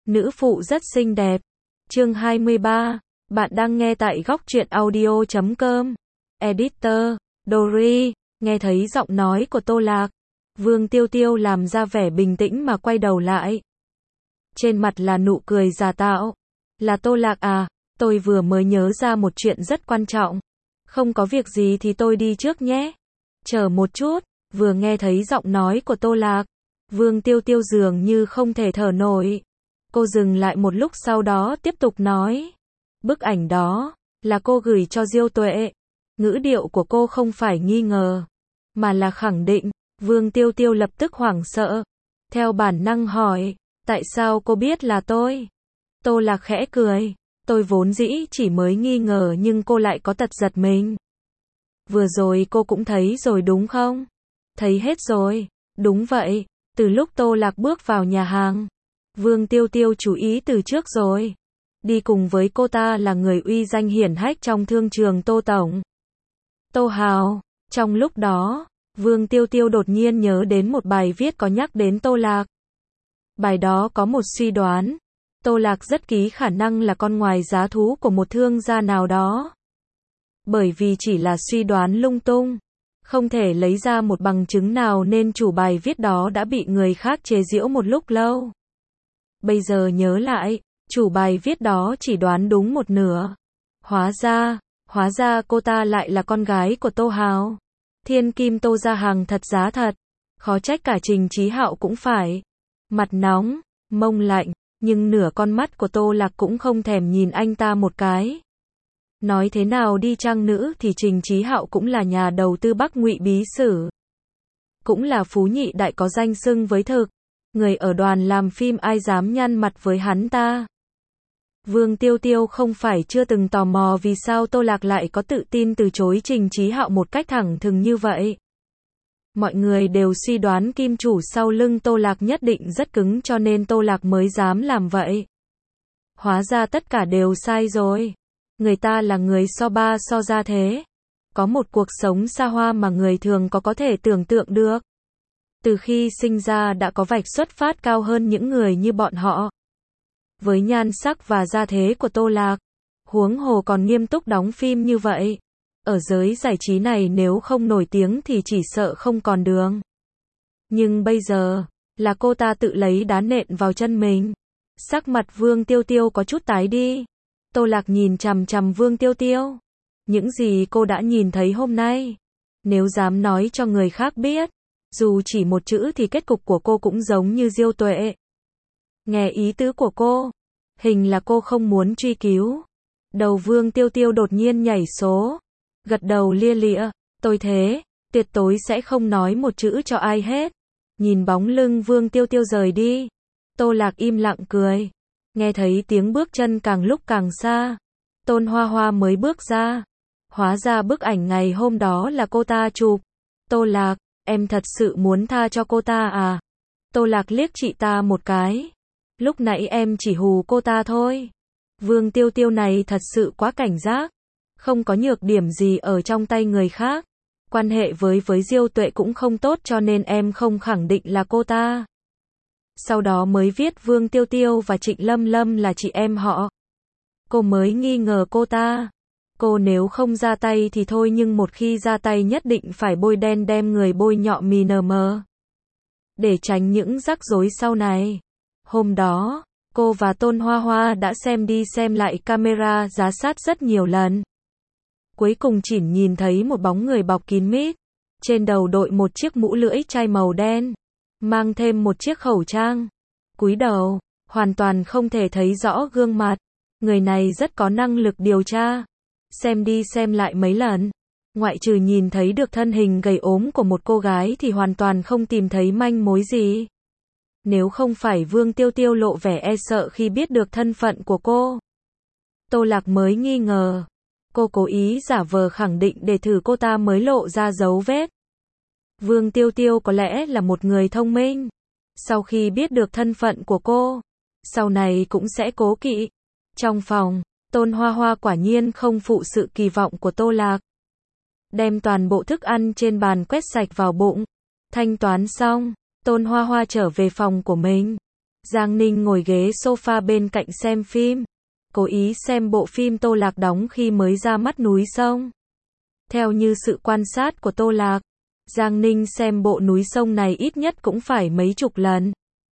nữ phụ rất xinh đẹp. Chương 23, bạn đang nghe tại góc truyện audio.com. Editor, Dory, nghe thấy giọng nói của Tô Lạc. Vương Tiêu Tiêu làm ra vẻ bình tĩnh mà quay đầu lại. Trên mặt là nụ cười giả tạo. Là Tô Lạc à, tôi vừa mới nhớ ra một chuyện rất quan trọng. Không có việc gì thì tôi đi trước nhé. Chờ một chút, vừa nghe thấy giọng nói của Tô Lạc. Vương Tiêu Tiêu dường như không thể thở nổi. Cô dừng lại một lúc sau đó tiếp tục nói. Bức ảnh đó, là cô gửi cho Diêu Tuệ. Ngữ điệu của cô không phải nghi ngờ, mà là khẳng định. Vương Tiêu Tiêu lập tức hoảng sợ. Theo bản năng hỏi, tại sao cô biết là tôi? Tô Lạc khẽ cười. Tôi vốn dĩ chỉ mới nghi ngờ nhưng cô lại có tật giật mình. Vừa rồi cô cũng thấy rồi đúng không? Thấy hết rồi. Đúng vậy, từ lúc Tô Lạc bước vào nhà hàng, Vương Tiêu Tiêu chú ý từ trước rồi. Đi cùng với cô ta là người uy danh hiển hách trong thương trường Tô Tổng, Tô Hào. Trong lúc đó, Vương Tiêu Tiêu đột nhiên nhớ đến một bài viết có nhắc đến Tô Lạc. Bài đó có một suy đoán. Tô Lạc rất ký khả năng là con ngoài giá thú của một thương gia nào đó. Bởi vì chỉ là suy đoán lung tung, không thể lấy ra một bằng chứng nào nên chủ bài viết đó đã bị người khác chế giễu một lúc lâu. Bây giờ nhớ lại, chủ bài viết đó chỉ đoán đúng một nửa. Hóa ra cô ta lại là con gái của Tô Hào. Thiên kim Tô gia hàng thật giá thật. Khó trách cả Trình Chí Hạo cũng phải mặt nóng, mông lạnh, nhưng nửa con mắt của Tô Lạc cũng không thèm nhìn anh ta một cái. Nói thế nào đi chăng nữa thì Trình Chí Hạo cũng là nhà đầu tư Bắc Ngụy Bí Sử, cũng là phú nhị đại có danh xưng với thực. Người ở đoàn làm phim ai dám nhăn mặt với hắn ta. Vương Tiêu Tiêu không phải chưa từng tò mò vì sao Tô Lạc lại có tự tin từ chối Trình Chí Hạo một cách thẳng thừng như vậy. Mọi người đều suy đoán kim chủ sau lưng Tô Lạc nhất định rất cứng cho nên Tô Lạc mới dám làm vậy. Hóa ra tất cả đều sai rồi. Người ta là người so ba so ra thế. Có một cuộc sống xa hoa mà người thường có thể tưởng tượng được. Từ khi sinh ra đã có vạch xuất phát cao hơn những người như bọn họ. Với nhan sắc và gia thế của Tô Lạc, huống hồ còn nghiêm túc đóng phim như vậy. Ở giới giải trí này nếu không nổi tiếng thì chỉ sợ không còn đường. Nhưng bây giờ, là cô ta tự lấy đá nện vào chân mình. Sắc mặt Vương Tiêu Tiêu có chút tái đi. Tô Lạc nhìn chằm chằm Vương Tiêu Tiêu. Những gì cô đã nhìn thấy hôm nay, nếu dám nói cho người khác biết, dù chỉ một chữ thì kết cục của cô cũng giống như Diêu Tuệ. Nghe ý tứ của cô, hình là cô không muốn truy cứu. Đầu Vương Tiêu Tiêu đột nhiên nhảy số, gật đầu lia lịa, tôi thế, tuyệt đối sẽ không nói một chữ cho ai hết. Nhìn bóng lưng Vương Tiêu Tiêu rời đi, Tô Lạc im lặng cười. Nghe thấy tiếng bước chân càng lúc càng xa, Tôn Hoa Hoa mới bước ra. Hóa ra bức ảnh ngày hôm đó là cô ta chụp. Tô Lạc, em thật sự muốn tha cho cô ta à? Tô Lạc liếc chị ta một cái. Lúc nãy em chỉ hù cô ta thôi. Vương Tiêu Tiêu này thật sự quá cảnh giác. Không có nhược điểm gì ở trong tay người khác. Quan hệ với Diêu Tuệ cũng không tốt cho nên em không khẳng định là cô ta. Sau đó mới viết Vương Tiêu Tiêu và Trịnh Lâm Lâm là chị em họ. Cô mới nghi ngờ cô ta. Cô nếu không ra tay thì thôi nhưng một khi ra tay nhất định phải bôi đen đem người bôi nhọ mì nờ mờ. Để tránh những rắc rối sau này. Hôm đó, cô và Tôn Hoa Hoa đã xem đi xem lại camera giám sát rất nhiều lần. Cuối cùng chỉ nhìn thấy một bóng người bọc kín mít. Trên đầu đội một chiếc mũ lưỡi chai màu đen. Mang thêm một chiếc khẩu trang. Cúi đầu, hoàn toàn không thể thấy rõ gương mặt. Người này rất có năng lực điều tra. Xem đi xem lại mấy lần, ngoại trừ nhìn thấy được thân hình gầy ốm của một cô gái thì hoàn toàn không tìm thấy manh mối gì. Nếu không phải Vương Tiêu Tiêu lộ vẻ e sợ khi biết được thân phận của cô, Tô Lạc mới nghi ngờ. Cô cố ý giả vờ khẳng định để thử cô ta mới lộ ra dấu vết. Vương Tiêu Tiêu có lẽ là một người thông minh. Sau khi biết được thân phận của cô, sau này cũng sẽ cố kỵ. Trong phòng, Tôn Hoa Hoa quả nhiên không phụ sự kỳ vọng của Tô Lạc. Đem toàn bộ thức ăn trên bàn quét sạch vào bụng. Thanh toán xong, Tôn Hoa Hoa trở về phòng của mình. Giang Ninh ngồi ghế sofa bên cạnh xem phim. Cố ý xem bộ phim Tô Lạc đóng khi mới ra mắt Núi Sông. Theo như sự quan sát của Tô Lạc, Giang Ninh xem bộ Núi Sông này ít nhất cũng phải mấy chục lần.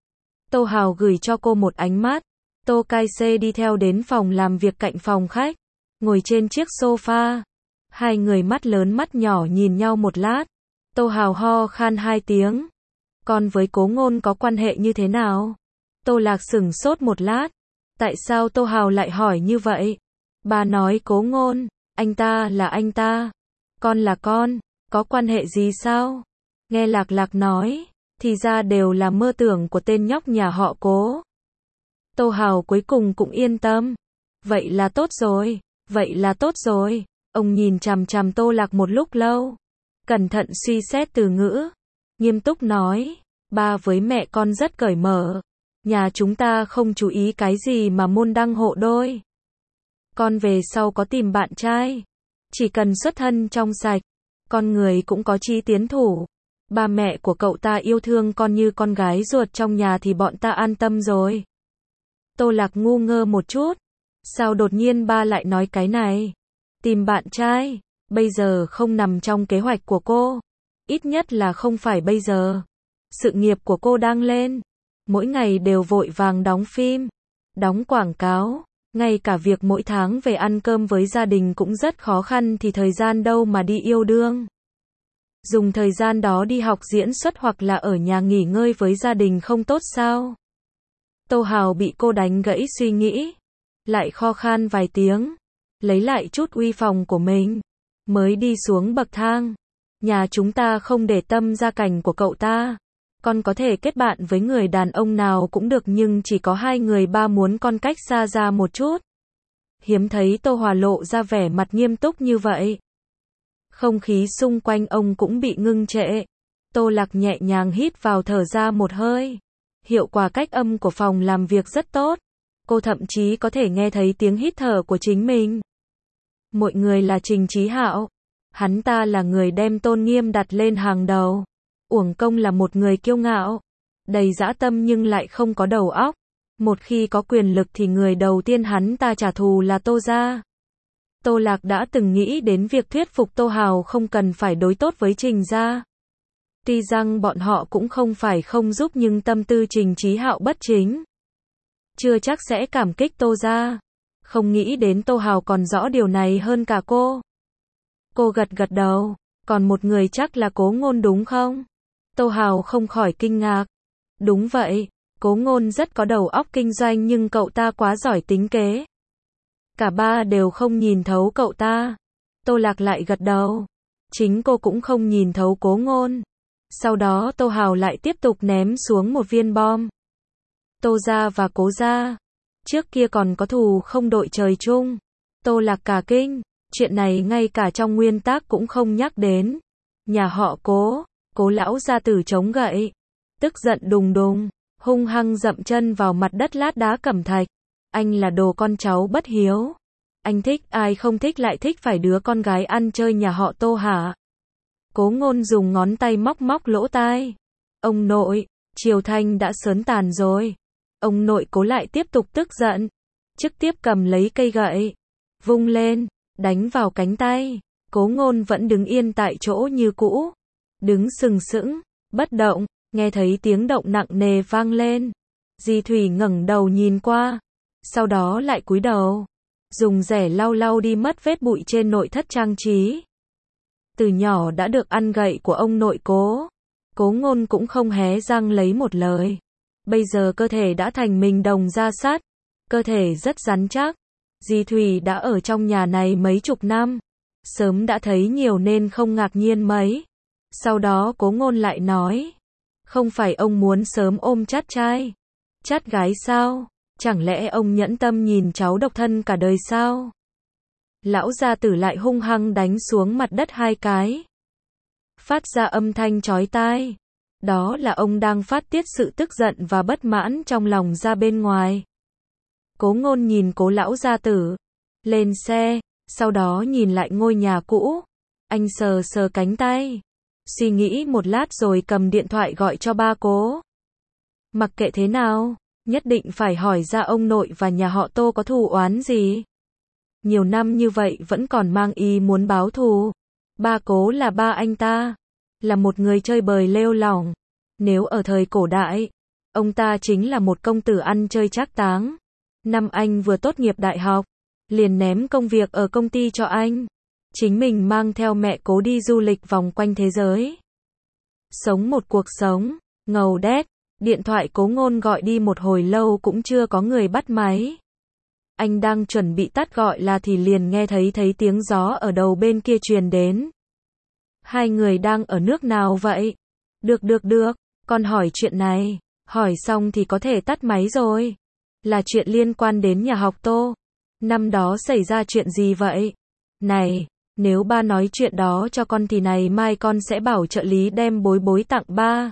Tô Hào gửi cho cô một ánh mắt. Tô Cai Xê đi theo đến phòng làm việc cạnh phòng khách, ngồi trên chiếc sofa. Hai người mắt lớn mắt nhỏ nhìn nhau một lát. Tô Hào ho khan 2 tiếng. Con với Cố Ngôn có quan hệ như thế nào? Tô Lạc sửng sốt một lát. Tại sao Tô Hào lại hỏi như vậy? Bà nói Cố Ngôn, anh ta là anh ta, con là con, có quan hệ gì sao? Nghe Lạc Lạc nói, thì ra đều là mơ tưởng của tên nhóc nhà họ Cố. Tô Hào cuối cùng cũng yên tâm. Vậy là tốt rồi, vậy là tốt rồi. Ông nhìn chằm chằm Tô Lạc một lúc lâu, cẩn thận suy xét từ ngữ, nghiêm túc nói, ba với mẹ con rất cởi mở. Nhà chúng ta không chú ý cái gì mà môn đăng hộ đôi. Con về sau có tìm bạn trai, chỉ cần xuất thân trong sạch, con người cũng có chí tiến thủ. Ba mẹ của cậu ta yêu thương con như con gái ruột trong nhà thì bọn ta an tâm rồi. Tô Lạc ngu ngơ một chút. Sao đột nhiên ba lại nói cái này? Tìm bạn trai, bây giờ không nằm trong kế hoạch của cô. Ít nhất là không phải bây giờ. Sự nghiệp của cô đang lên. Mỗi ngày đều vội vàng đóng phim, đóng quảng cáo. Ngay cả việc mỗi tháng về ăn cơm với gia đình cũng rất khó khăn thì thời gian đâu mà đi yêu đương. Dùng thời gian đó đi học diễn xuất hoặc là ở nhà nghỉ ngơi với gia đình không tốt sao? Tô Hào bị cô đánh gãy suy nghĩ, lại kho khan vài tiếng, lấy lại chút uy phong của mình, mới đi xuống bậc thang. Nhà chúng ta không để tâm gia cảnh của cậu ta. Con có thể kết bạn với người đàn ông nào cũng được nhưng chỉ có 2 người, ba muốn con cách xa ra một chút. Hiếm thấy Tô Hòa lộ ra vẻ mặt nghiêm túc như vậy. Không khí xung quanh ông cũng bị ngưng trệ. Tô Lạc nhẹ nhàng hít vào thở ra một hơi. Hiệu quả cách âm của phòng làm việc rất tốt. Cô thậm chí có thể nghe thấy tiếng hít thở của chính mình. Mọi người là Trình Chí Hạo. Hắn ta là người đem tôn nghiêm đặt lên hàng đầu. Uổng công là một người kiêu ngạo, đầy dã tâm nhưng lại không có đầu óc. Một khi có quyền lực thì người đầu tiên hắn ta trả thù là Tô gia. Tô Lạc đã từng nghĩ đến việc thuyết phục Tô Hào không cần phải đối tốt với Trình gia. Tuy rằng bọn họ cũng không phải không giúp nhưng tâm tư Trình Chí Hạo bất chính. Chưa chắc sẽ cảm kích Tô gia. Không nghĩ đến Tô Hào còn rõ điều này hơn cả cô. Cô gật gật đầu, còn một người chắc là Cố Ngôn đúng không? Tô Hào không khỏi kinh ngạc. Đúng vậy, Cố Ngôn rất có đầu óc kinh doanh nhưng cậu ta quá giỏi tính kế. Cả ba đều không nhìn thấu cậu ta. Tô Lạc lại gật đầu. Chính cô cũng không nhìn thấu Cố Ngôn. Sau đó Tô Hào lại tiếp tục ném xuống một viên bom. Tô gia và Cố gia, trước kia còn có thù không đội trời chung. Tô Lạc cả kinh, chuyện này ngay cả trong nguyên tắc cũng không nhắc đến. Nhà họ Cố, Cố lão gia tử chống gậy, tức giận đùng đùng, hung hăng dậm chân vào mặt đất lát đá cẩm thạch. Anh là đồ con cháu bất hiếu. Anh thích ai không thích lại thích phải đứa con gái ăn chơi nhà họ Tô hả? Cố Ngôn dùng ngón tay móc móc lỗ tai. Ông nội, Triều Thanh đã sớm tàn rồi. Ông nội Cố lại tiếp tục tức giận, trực tiếp cầm lấy cây gậy, vung lên, đánh vào cánh tay. Cố Ngôn vẫn đứng yên tại chỗ như cũ, đứng sừng sững, bất động. Nghe thấy tiếng động nặng nề vang lên, Di Thủy ngẩng đầu nhìn qua, sau đó lại cúi đầu, dùng rẻ lau lau đi mất vết bụi trên nội thất trang trí. Từ nhỏ đã được ăn gậy của ông nội Cố, Cố Ngôn cũng không hé răng lấy một lời. Bây giờ cơ thể đã thành mình đồng da sắt, cơ thể rất rắn chắc. Di Thủy đã ở trong nhà này mấy chục năm, sớm đã thấy nhiều nên không ngạc nhiên mấy. Sau đó Cố Ngôn lại nói, không phải ông muốn sớm ôm chắt trai, chắt gái sao? Chẳng lẽ ông nhẫn tâm nhìn cháu độc thân cả đời sao? Lão gia tử lại hung hăng đánh xuống mặt đất 2 cái, phát ra âm thanh chói tai. Đó là ông đang phát tiết sự tức giận và bất mãn trong lòng ra bên ngoài. Cố Ngôn nhìn Cố lão gia tử, lên xe, sau đó nhìn lại ngôi nhà cũ. Anh sờ sờ cánh tay, suy nghĩ một lát rồi cầm điện thoại gọi cho ba Cố. Mặc kệ thế nào, Nhất định phải hỏi ra ông nội và nhà họ Tô có thù oán gì. Nhiều năm như vậy vẫn còn mang ý muốn báo thù. Ba Cố là ba anh ta, là một người chơi bời lêu lỏng. Nếu ở thời cổ đại, ông ta chính là một công tử ăn chơi trác táng. Năm anh vừa tốt nghiệp đại học, liền ném công việc ở công ty cho anh. Chính mình mang theo mẹ Cố đi du lịch vòng quanh thế giới. Sống một cuộc sống ngầu đét. Điện thoại Cố Ngôn gọi đi một hồi lâu cũng chưa có người bắt máy. Anh đang chuẩn bị tắt gọi là thì liền nghe thấy tiếng gió ở đầu bên kia truyền đến. Hai người đang ở nước nào vậy? Được, con hỏi chuyện này. Hỏi xong thì có thể tắt máy rồi. Là chuyện liên quan đến nhà học Tô. Năm đó xảy ra chuyện gì vậy? Này, nếu ba nói chuyện đó cho con thì này mai con sẽ bảo trợ lý đem Bối Bối tặng ba.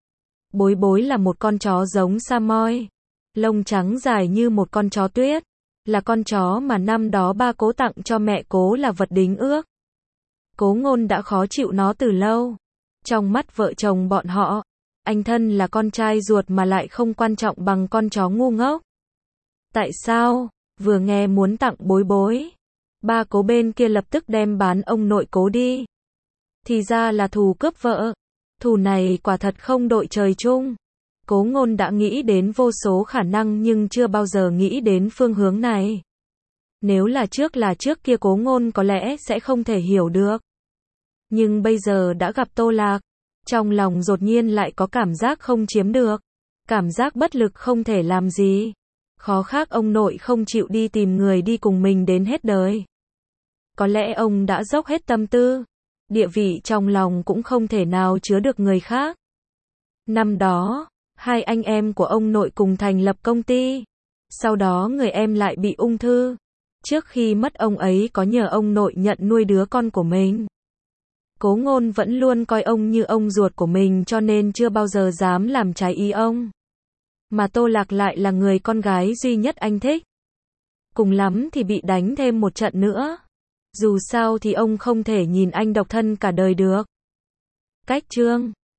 Bối Bối là một con chó giống Samoy. Lông trắng dài như một con chó tuyết. Là con chó mà năm đó ba Cố tặng cho mẹ Cố là vật đính ước. Cố Ngôn đã khó chịu nó từ lâu. Trong mắt vợ chồng bọn họ, anh thân là con trai ruột mà lại không quan trọng bằng con chó ngu ngốc. Tại sao? Vừa nghe muốn tặng Bối Bối, ba Cố bên kia lập tức đem bán ông nội Cố đi. Thì ra là thù cướp vợ. Thù này quả thật không đội trời chung. Cố Ngôn đã nghĩ đến vô số khả năng nhưng chưa bao giờ nghĩ đến phương hướng này. Nếu là trước kia Cố Ngôn có lẽ sẽ không thể hiểu được. Nhưng bây giờ đã gặp Tô Lạc, trong lòng đột nhiên lại có cảm giác không chiếm được. Cảm giác bất lực không thể làm gì. Khó khác ông nội không chịu đi tìm người đi cùng mình đến hết đời. Có lẽ ông đã dốc hết tâm tư, địa vị trong lòng cũng không thể nào chứa được người khác. Năm đó, hai anh em của ông nội cùng thành lập công ty. Sau đó người em lại bị ung thư. Trước khi mất ông ấy có nhờ ông nội nhận nuôi đứa con của mình. Cố Ngôn vẫn luôn coi ông như ông ruột của mình cho nên chưa bao giờ dám làm trái ý ông. Mà Tô Lạc lại là người con gái duy nhất anh thích. Cùng lắm thì bị đánh thêm một trận nữa. Dù sao thì ông không thể nhìn anh độc thân cả đời được. Cách chương